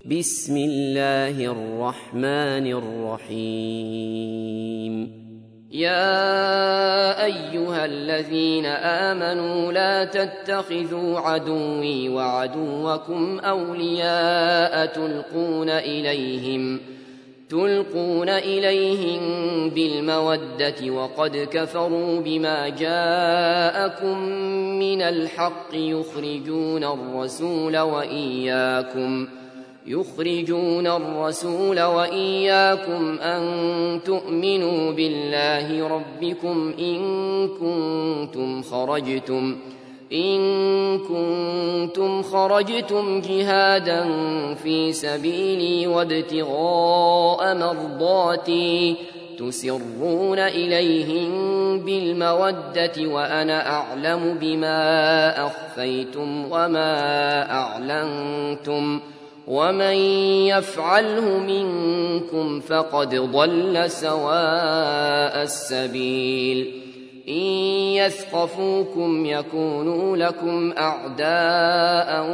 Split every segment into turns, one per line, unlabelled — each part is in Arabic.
بسم الله الرحمن الرحيم. يا أيها الذين آمنوا لا تتخذوا عدوي وعدوكم أولياء تلقون إليهم بالمودة وقد كفروا بما جاءكم من الحق يخرجون الرسول وإياكم أن تؤمنوا بالله ربكم إن كنتم خرجتم جهادا في سبيلي وابتغاء مرضاتي تسرون إليهم بالمودة وأنا أعلم بما أخفيتم وما أعلنتم ومن يفعله منكم فقد ضل سواء السبيل. إن يثقفوكم يكونوا لكم أعداء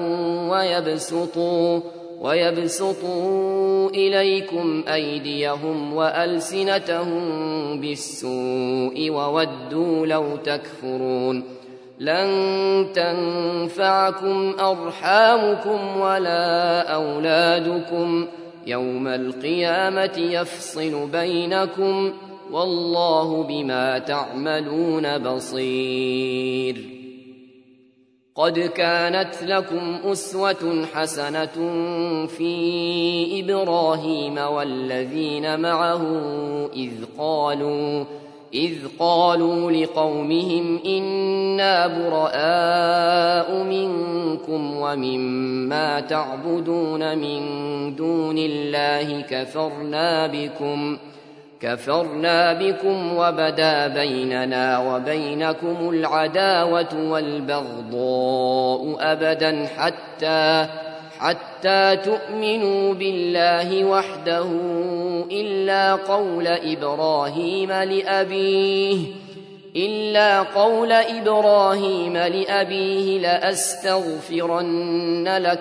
ويبسطوا إليكم أيديهم وألسنتهم بالسوء وودوا لو تكفرون. لن تنفعكم أرحامكم ولا أولادكم يوم القيامة يفصل بينكم والله بما تعملون بصير. قد كانت لكم أسوة حسنة في إبراهيم والذين معه إذ قالوا لقومهم إنا براء منكم ومما تعبدون من دون الله كفرنا بكم وبدا بيننا وبينكم العداوة والبغضاء أبدا حتى تؤمنوا بالله وحده إلا قول إبراهيم لأبيه لأستغفرن لك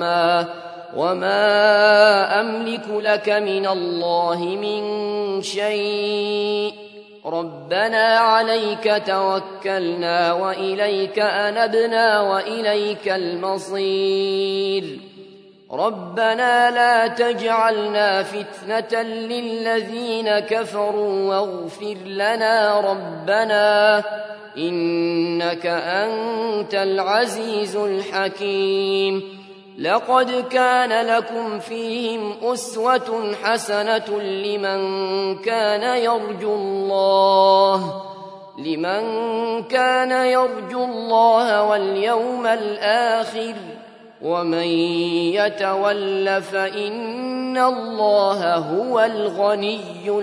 وما أملك لك من الله من شيء ربنا عليك توكلنا وإليك أنبنا وإليك المصير. ربنا لا تجعلنا فتنة للذين كفروا واغفر لنا ربنا إنك أنت العزيز الحكيم. لقد كان لكم فيهم أسوة حسنة لمن كان يرجو الله واليوم الآخر ومن يتول فإن الله هو الغني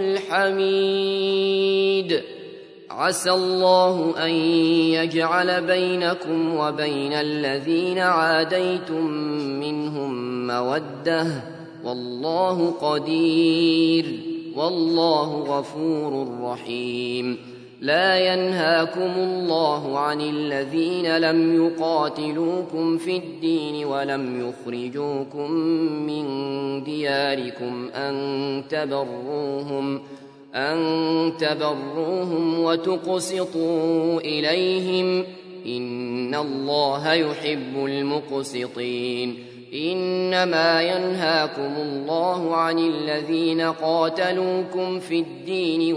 الحميد. عسى الله أن يجعل بينكم وبين الذين عاديتم منهم مودة والله قدير والله غفور رحيم. لا ينهاكم الله عن الذين لم يقاتلوكم في الدين ولم يخرجوكم من دياركم أن تبروهم وتقسطوا إليهم إن الله يحب المقسطين. إنما ينهاكم الله عن الذين قاتلوكم في الدين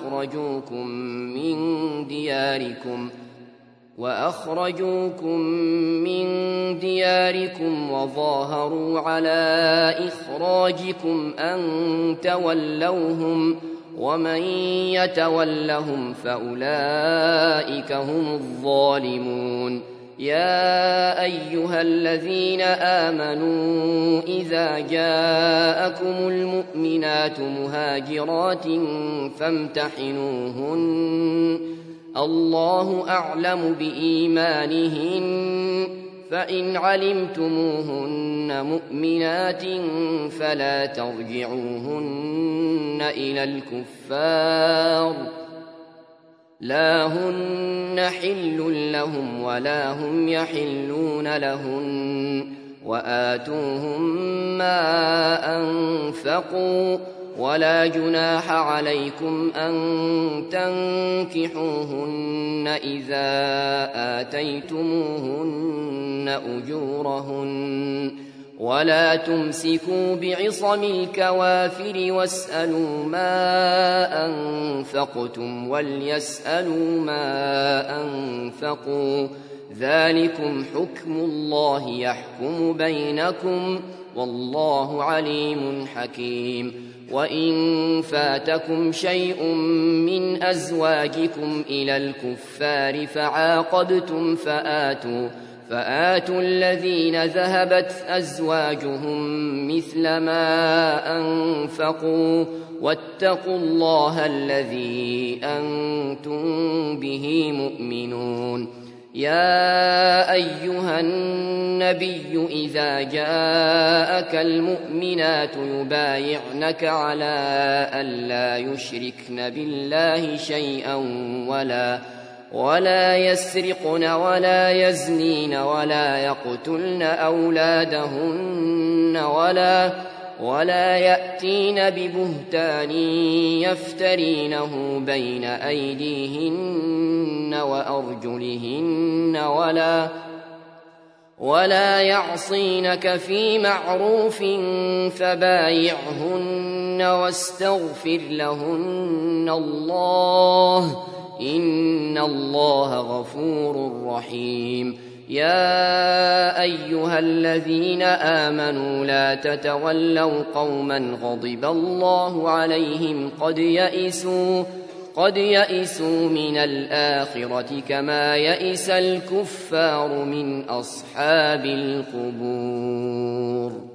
وأخرجوكم من دياركم وظاهروا على إخراجكم أن تولوهم ومن يتولهم فأولئك هم الظالمون. يا أيها الذين آمنوا إذا جاءكم المؤمنات مهاجرات فامتحنوهن الله أعلم بإيمانهن فإن علمتموهن مؤمنات فلا ترجعوهن إلى الكفار لا هن حل لهم ولا هم يحلون لهن وآتوهم ما أنفقوا ولا جناح عليكم أن تنكحوهن إذا آتيتموهن أجورهن ولا تمسكوا بعصم الكوافر واسألوا ما أنفقتم وليسألوا ما أنفقوا ذلكم حكم الله يحكم بينكم والله عليم حكيم وإن فاتكم شيء من أزواجكم إلى الكفار فعاقبتم فآتوا الذين ذهبت أزواجهم مثل ما أنفقوا واتقوا الله الذي أنتم به مؤمنون يا أيها النبي إذا جاءك المؤمنات يبايعنك على ألا يشركن بالله شيئا ولا يسرقن ولا يزنين ولا يقتلن أولادهن ولا يأتين ببهتان يفترينه بين أيديهن وأرجلهن ولا يعصينك في معروف فبايعهن واستغفر لهن الله إن الله غفور رحيم يا أيها الذين آمنوا لا تتولوا قوما غضب الله عليهم قد يئسوا من الآخرة كما يئس الكفار من أصحاب القبور.